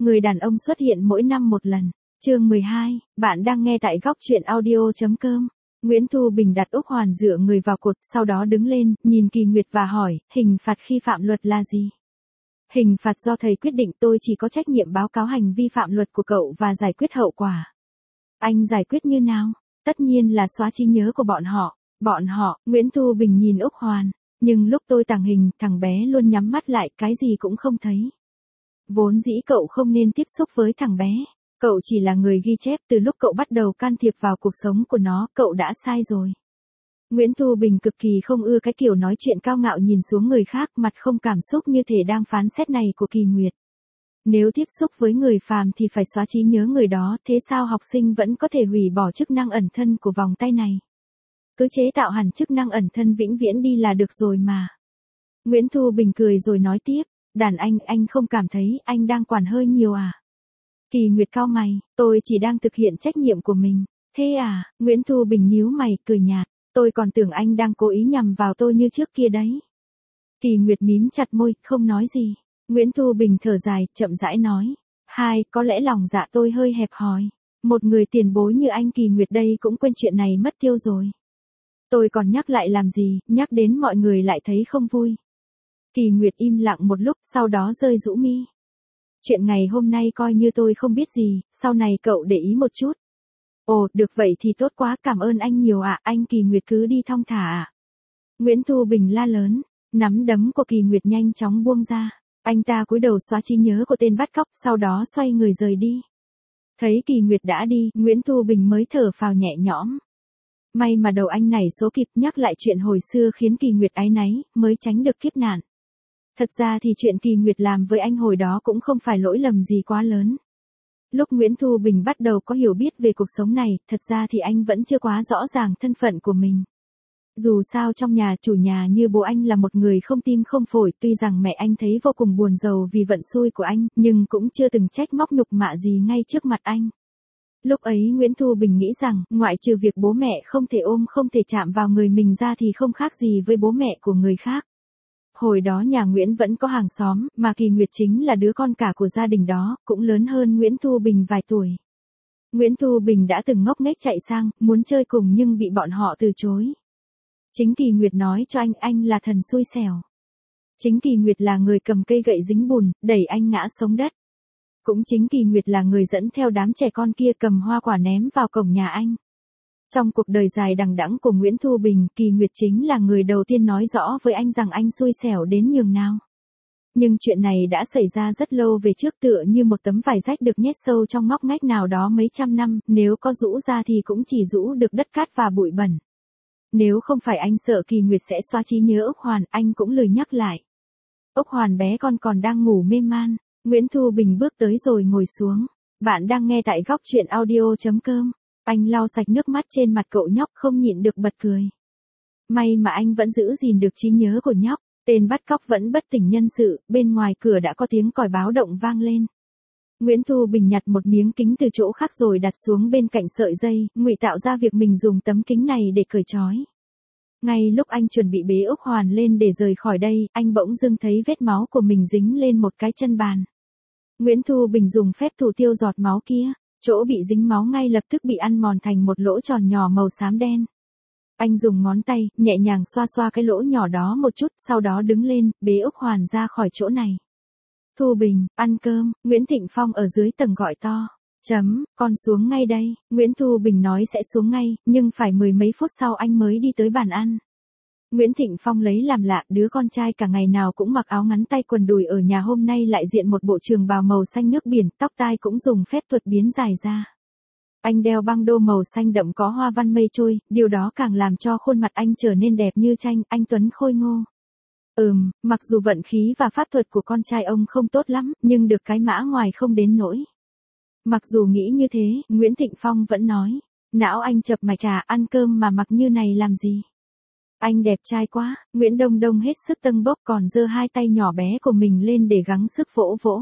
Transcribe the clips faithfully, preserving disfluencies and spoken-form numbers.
người đàn ông xuất hiện mỗi năm một lần. Chương mười hai, bạn đang nghe tại góc truyện audio.com. Nguyễn Thu Bình đặt Úc Hoàn dựa người vào cột, sau đó đứng lên, nhìn Kỳ Nguyệt và hỏi, hình phạt khi phạm luật là gì? Hình phạt do thầy quyết định, tôi chỉ có trách nhiệm báo cáo hành vi phạm luật của cậu và giải quyết hậu quả. Anh giải quyết như nào? Tất nhiên là xóa trí nhớ của bọn họ. Bọn họ, Nguyễn Thu Bình nhìn Úc Hoàn. Nhưng lúc tôi tàng hình, thằng bé luôn nhắm mắt lại, cái gì cũng không thấy. Vốn dĩ cậu không nên tiếp xúc với thằng bé. Cậu chỉ là người ghi chép, từ lúc cậu bắt đầu can thiệp vào cuộc sống của nó, cậu đã sai rồi. Nguyễn Thu Bình cực kỳ không ưa cái kiểu nói chuyện cao ngạo nhìn xuống người khác, mặt không cảm xúc như thể đang phán xét này của Kỳ Nguyệt. Nếu tiếp xúc với người phàm thì phải xóa trí nhớ người đó, thế sao học sinh vẫn có thể hủy bỏ chức năng ẩn thân của vòng tay này? Cứ chế tạo hẳn chức năng ẩn thân vĩnh viễn đi là được rồi mà. Nguyễn Thu Bình cười rồi nói tiếp, đàn anh, anh không cảm thấy anh đang quản hơi nhiều à? Kỳ Nguyệt cau mày, tôi chỉ đang thực hiện trách nhiệm của mình. Thế à? Nguyễn Thu Bình nhíu mày, cười nhạt, tôi còn tưởng anh đang cố ý nhằm vào tôi như trước kia đấy. Kỳ Nguyệt mím chặt môi, không nói gì. Nguyễn Thu Bình thở dài, chậm rãi nói, hai, có lẽ lòng dạ tôi hơi hẹp hòi. Một người tiền bối như anh Kỳ Nguyệt đây cũng quên chuyện này mất tiêu rồi. Tôi còn nhắc lại làm gì, nhắc đến mọi người lại thấy không vui. Kỳ Nguyệt im lặng một lúc, sau đó rơi rũ mi. Chuyện ngày hôm nay coi như tôi không biết gì, sau này cậu để ý một chút. Ồ, được vậy thì tốt quá, cảm ơn anh nhiều ạ, anh Kỳ Nguyệt cứ đi thong thả ạ. Nguyễn Thu Bình la lớn, nắm đấm của Kỳ Nguyệt nhanh chóng buông ra. Anh ta cúi đầu xóa trí nhớ của tên bắt cóc, sau đó xoay người rời đi. Thấy Kỳ Nguyệt đã đi, Nguyễn Thu Bình mới thở phào nhẹ nhõm. May mà đầu anh nảy số kịp, nhắc lại chuyện hồi xưa khiến Kỳ Nguyệt áy náy, mới tránh được kiếp nạn. Thật ra thì chuyện Kỳ Nguyệt làm với anh hồi đó cũng không phải lỗi lầm gì quá lớn. Lúc Nguyễn Thu Bình bắt đầu có hiểu biết về cuộc sống này, thật ra thì anh vẫn chưa quá rõ ràng thân phận của mình. Dù sao trong nhà chủ nhà như bố anh là một người không tim không phổi, tuy rằng mẹ anh thấy vô cùng buồn rầu vì vận xui của anh, nhưng cũng chưa từng trách móc nhục mạ gì ngay trước mặt anh. Lúc ấy Nguyễn Thu Bình nghĩ rằng, ngoại trừ việc bố mẹ không thể ôm không thể chạm vào người mình ra thì không khác gì với bố mẹ của người khác. Hồi đó nhà Nguyễn vẫn có hàng xóm, mà Kỳ Nguyệt chính là đứa con cả của gia đình đó, cũng lớn hơn Nguyễn Thu Bình vài tuổi. Nguyễn Thu Bình đã từng ngốc nghếch chạy sang, muốn chơi cùng nhưng bị bọn họ từ chối. Chính Kỳ Nguyệt nói cho anh, anh là thần xui xẻo. Chính Kỳ Nguyệt là người cầm cây gậy dính bùn, đẩy anh ngã xuống đất. Cũng chính Kỳ Nguyệt là người dẫn theo đám trẻ con kia cầm hoa quả ném vào cổng nhà anh. Trong cuộc đời dài đằng đẵng của Nguyễn Thu Bình, Kỳ Nguyệt chính là người đầu tiên nói rõ với anh rằng anh xui xẻo đến nhường nào. Nhưng chuyện này đã xảy ra rất lâu về trước, tựa như một tấm vải rách được nhét sâu trong ngóc ngách nào đó mấy trăm năm, nếu có rũ ra thì cũng chỉ rũ được đất cát và bụi bẩn. Nếu không phải anh sợ Kỳ Nguyệt sẽ xóa trí nhớ Úc Hoàn, anh cũng lười nhắc lại. Úc Hoàn bé con còn đang ngủ mê man. Nguyễn Thu Bình bước tới rồi ngồi xuống. Bạn đang nghe tại góc truyện audio.com. Anh lau sạch nước mắt trên mặt cậu nhóc, không nhịn được bật cười. May mà anh vẫn giữ gìn được trí nhớ của nhóc. Tên bắt cóc vẫn bất tỉnh nhân sự, bên ngoài cửa đã có tiếng còi báo động vang lên. Nguyễn Thu Bình nhặt một miếng kính từ chỗ khác rồi đặt xuống bên cạnh sợi dây, ngụy tạo ra việc mình dùng tấm kính này để cởi trói. Ngay lúc anh chuẩn bị bế Úc Hoàn lên để rời khỏi đây, anh bỗng dưng thấy vết máu của mình dính lên một cái chân bàn. Nguyễn Thu Bình dùng phép thủ tiêu giọt máu kia, chỗ bị dính máu ngay lập tức bị ăn mòn thành một lỗ tròn nhỏ màu xám đen. Anh dùng ngón tay, nhẹ nhàng xoa xoa cái lỗ nhỏ đó một chút, sau đó đứng lên, bế Úc Hoàn ra khỏi chỗ này. Thu Bình, ăn cơm, Nguyễn Thịnh Phong ở dưới tầng gọi to. Chấm, con xuống ngay đây. Nguyễn Thu Bình nói sẽ xuống ngay, nhưng phải mười mấy phút sau anh mới đi tới bàn ăn. Nguyễn Thịnh Phong lấy làm lạ, đứa con trai cả ngày nào cũng mặc áo ngắn tay quần đùi ở nhà hôm nay lại diện một bộ trường bào màu xanh nước biển, tóc tai cũng dùng phép thuật biến dài ra. Anh đeo băng đô màu xanh đậm có hoa văn mây trôi, điều đó càng làm cho khuôn mặt anh trở nên đẹp như tranh, anh tuấn khôi ngô. Ừm, mặc dù vận khí và pháp thuật của con trai ông không tốt lắm, nhưng được cái mã ngoài không đến nỗi. Mặc dù nghĩ như thế, Nguyễn Thịnh Phong vẫn nói, não anh chập mạch trà, ăn cơm mà mặc như này làm gì? Anh đẹp trai quá. Nguyễn Đông Đông hết sức tâng bốc còn giơ hai tay nhỏ bé của mình lên để gắng sức vỗ vỗ.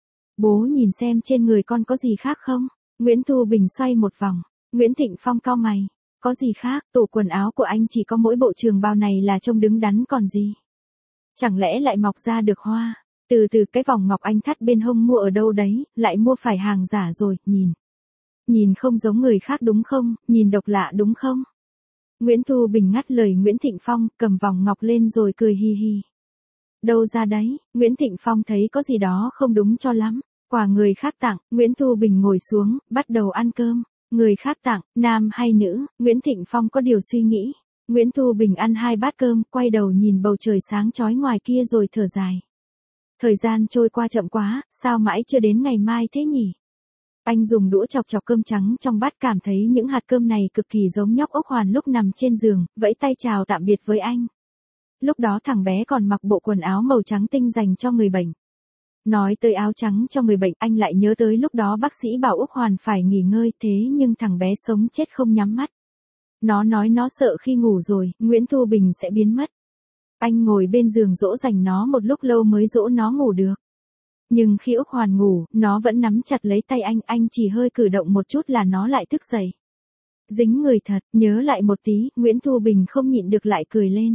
Bố nhìn xem trên người con có gì khác không? Nguyễn Thu Bình xoay một vòng. Nguyễn Thịnh Phong cau mày. Có gì khác, tủ quần áo của anh chỉ có mỗi bộ trường bào này là trông đứng đắn còn gì. Chẳng lẽ lại mọc ra được hoa? Từ từ cái vòng ngọc anh thắt bên hông mua ở đâu đấy, lại mua phải hàng giả rồi, nhìn. Nhìn không giống người khác đúng không, nhìn độc lạ đúng không? Nguyễn Thu Bình ngắt lời Nguyễn Thịnh Phong, cầm vòng ngọc lên rồi cười hi hi. Đâu ra đấy, Nguyễn Thịnh Phong thấy có gì đó không đúng cho lắm. Quà người khác tặng, Nguyễn Thu Bình ngồi xuống, bắt đầu ăn cơm. Người khác tặng, nam hay nữ, Nguyễn Thịnh Phong có điều suy nghĩ. Nguyễn Thu Bình ăn hai bát cơm, quay đầu nhìn bầu trời sáng chói ngoài kia rồi thở dài. Thời gian trôi qua chậm quá, sao mãi chưa đến ngày mai thế nhỉ? Anh dùng đũa chọc chọc cơm trắng trong bát, cảm thấy những hạt cơm này cực kỳ giống nhóc ốc hoàn lúc nằm trên giường, vẫy tay chào tạm biệt với anh. Lúc đó thằng bé còn mặc bộ quần áo màu trắng tinh dành cho người bệnh. Nói tới áo trắng cho người bệnh, anh lại nhớ tới lúc đó bác sĩ bảo Úc Hoàn phải nghỉ ngơi, thế nhưng thằng bé sống chết không nhắm mắt. Nó nói nó sợ khi ngủ rồi, Nguyễn Thu Bình sẽ biến mất. Anh ngồi bên giường dỗ dành nó một lúc lâu mới dỗ nó ngủ được. Nhưng khi Úc Hoàn ngủ, nó vẫn nắm chặt lấy tay anh, anh chỉ hơi cử động một chút là nó lại thức dậy. Dính người thật, nhớ lại một tí, Nguyễn Thu Bình không nhịn được lại cười lên.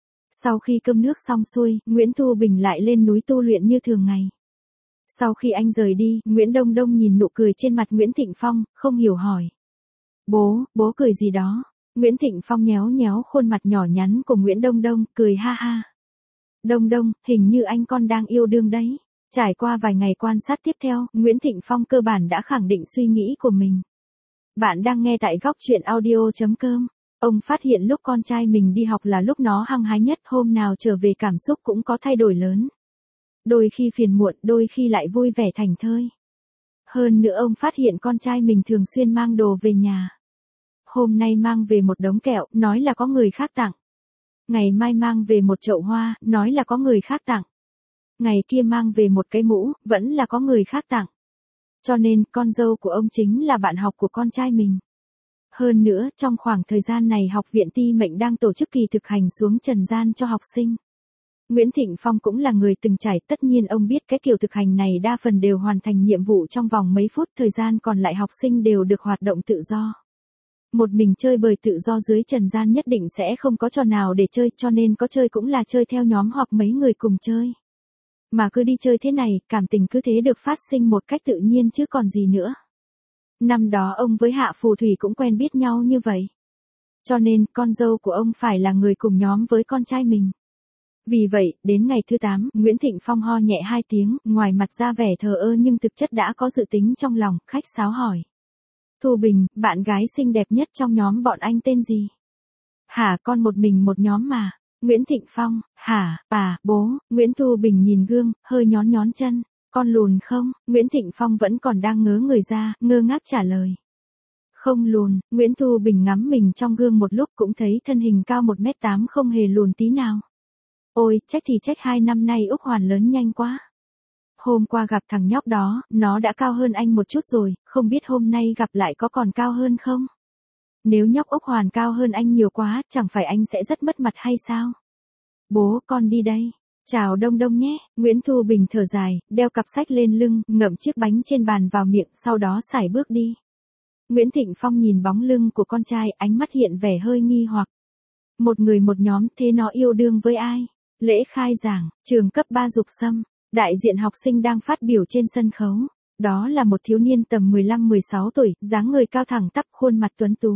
Sau khi cơm nước xong xuôi, Nguyễn Thu Bình lại lên núi tu luyện như thường ngày. Sau khi anh rời đi, Nguyễn Đông Đông nhìn nụ cười trên mặt Nguyễn Thịnh Phong, không hiểu hỏi. Bố, bố cười gì đó? Nguyễn Thịnh Phong nhéo nhéo khuôn mặt nhỏ nhắn của Nguyễn Đông Đông, cười ha ha. Đông Đông, hình như anh con đang yêu đương đấy. Trải qua vài ngày quan sát tiếp theo, Nguyễn Thịnh Phong cơ bản đã khẳng định suy nghĩ của mình. Bạn đang nghe tại góc truyện audio chấm com. Ông phát hiện lúc con trai mình đi học là lúc nó hăng hái nhất, hôm nào trở về cảm xúc cũng có thay đổi lớn. Đôi khi phiền muộn, đôi khi lại vui vẻ thảnh thơi. Hơn nữa ông phát hiện con trai mình thường xuyên mang đồ về nhà. Hôm nay mang về một đống kẹo, nói là có người khác tặng. Ngày mai mang về một chậu hoa, nói là có người khác tặng. Ngày kia mang về một cái mũ, vẫn là có người khác tặng. Cho nên, con dâu của ông chính là bạn học của con trai mình. Hơn nữa, trong khoảng thời gian này Học viện Ti Mệnh đang tổ chức kỳ thực hành xuống trần gian cho học sinh. Nguyễn Thịnh Phong cũng là người từng trải, tất nhiên ông biết cái kiểu thực hành này đa phần đều hoàn thành nhiệm vụ trong vòng mấy phút, thời gian còn lại học sinh đều được hoạt động tự do. Một mình chơi bời tự do dưới trần gian nhất định sẽ không có trò nào để chơi, cho nên có chơi cũng là chơi theo nhóm hoặc mấy người cùng chơi. Mà cứ đi chơi thế này, cảm tình cứ thế được phát sinh một cách tự nhiên chứ còn gì nữa. Năm đó ông với Hạ Phù Thủy cũng quen biết nhau như vậy. Cho nên, con dâu của ông phải là người cùng nhóm với con trai mình. Vì vậy, đến ngày thứ tám, Nguyễn Thịnh Phong ho nhẹ hai tiếng, ngoài mặt ra vẻ thờ ơ nhưng thực chất đã có dự tính trong lòng, khách sáo hỏi. Thu Bình, bạn gái xinh đẹp nhất trong nhóm bọn anh tên gì? Hả, con một mình một nhóm mà. Nguyễn Thịnh Phong, hả, bà, bố, Nguyễn Thu Bình nhìn gương, hơi nhón nhón chân. Con lùn không? Nguyễn Thịnh Phong vẫn còn đang ngớ người ra, ngơ ngác trả lời. Không lùn, Nguyễn Thu Bình ngắm mình trong gương một lúc cũng thấy thân hình cao một mét tám không hề lùn tí nào. Ôi, trách thì trách hai năm nay Úc Hoàn lớn nhanh quá. Hôm qua gặp thằng nhóc đó, nó đã cao hơn anh một chút rồi, không biết hôm nay gặp lại có còn cao hơn không? Nếu nhóc Úc Hoàn cao hơn anh nhiều quá, chẳng phải anh sẽ rất mất mặt hay sao? Bố, con đi đây. Chào Đông Đông nhé, Nguyễn Thu Bình thở dài, đeo cặp sách lên lưng, ngậm chiếc bánh trên bàn vào miệng, sau đó sải bước đi. Nguyễn Thịnh Phong nhìn bóng lưng của con trai, ánh mắt hiện vẻ hơi nghi hoặc. Một người một nhóm, thế nó yêu đương với ai? Lễ khai giảng, trường cấp ba Dục Sâm, đại diện học sinh đang phát biểu trên sân khấu. Đó là một thiếu niên tầm mười lăm mười sáu tuổi, dáng người cao thẳng tắp, khuôn mặt tuấn tú.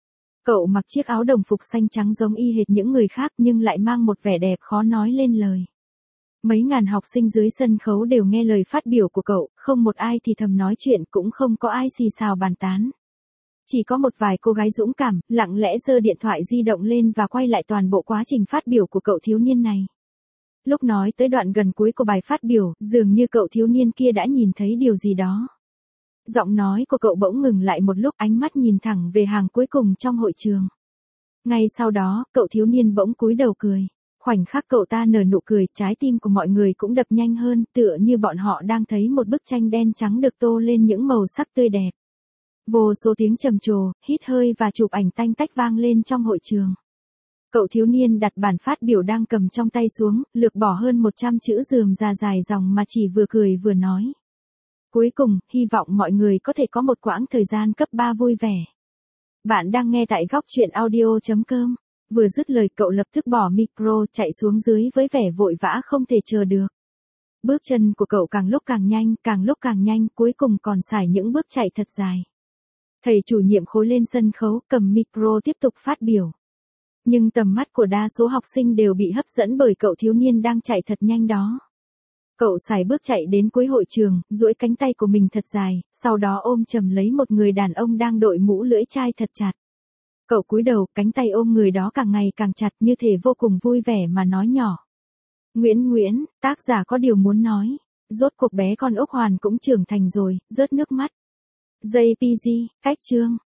Cậu mặc chiếc áo đồng phục xanh trắng giống y hệt những người khác nhưng lại mang một vẻ đẹp khó nói lên lời. Mấy ngàn học sinh dưới sân khấu đều nghe lời phát biểu của cậu, không một ai thì thầm nói chuyện, cũng không có ai xì xào bàn tán. Chỉ có một vài cô gái dũng cảm, lặng lẽ giơ điện thoại di động lên và quay lại toàn bộ quá trình phát biểu của cậu thiếu niên này. Lúc nói tới đoạn gần cuối của bài phát biểu, dường như cậu thiếu niên kia đã nhìn thấy điều gì đó. Giọng nói của cậu bỗng ngừng lại một lúc, ánh mắt nhìn thẳng về hàng cuối cùng trong hội trường. Ngay sau đó, cậu thiếu niên bỗng cúi đầu cười. Khoảnh khắc cậu ta nở nụ cười, trái tim của mọi người cũng đập nhanh hơn, tựa như bọn họ đang thấy một bức tranh đen trắng được tô lên những màu sắc tươi đẹp. Vô số tiếng trầm trồ, hít hơi và chụp ảnh tanh tách vang lên trong hội trường. Cậu thiếu niên đặt bản phát biểu đang cầm trong tay xuống, lược bỏ hơn một trăm chữ rườm rà dài dòng mà chỉ vừa cười vừa nói. Cuối cùng, hy vọng mọi người có thể có một quãng thời gian cấp ba vui vẻ. Bạn đang nghe tại góc truyện audio chấm com. Vừa dứt lời cậu lập tức bỏ micro chạy xuống dưới với vẻ vội vã không thể chờ được. Bước chân của cậu càng lúc càng nhanh, càng lúc càng nhanh, cuối cùng còn xài những bước chạy thật dài. Thầy chủ nhiệm khối lên sân khấu, cầm micro tiếp tục phát biểu. Nhưng tầm mắt của đa số học sinh đều bị hấp dẫn bởi cậu thiếu niên đang chạy thật nhanh đó. Cậu sải bước chạy đến cuối hội trường, duỗi cánh tay của mình thật dài, sau đó ôm chầm lấy một người đàn ông đang đội mũ lưỡi chai thật chặt. Cậu cúi đầu, cánh tay ôm người đó càng ngày càng chặt, như thể vô cùng vui vẻ mà nói nhỏ. Nguyễn Nguyễn, tác giả có điều muốn nói. Rốt cuộc bé con Úc Hoàn cũng trưởng thành rồi, rớt nước mắt. gi pê giê, cách chương.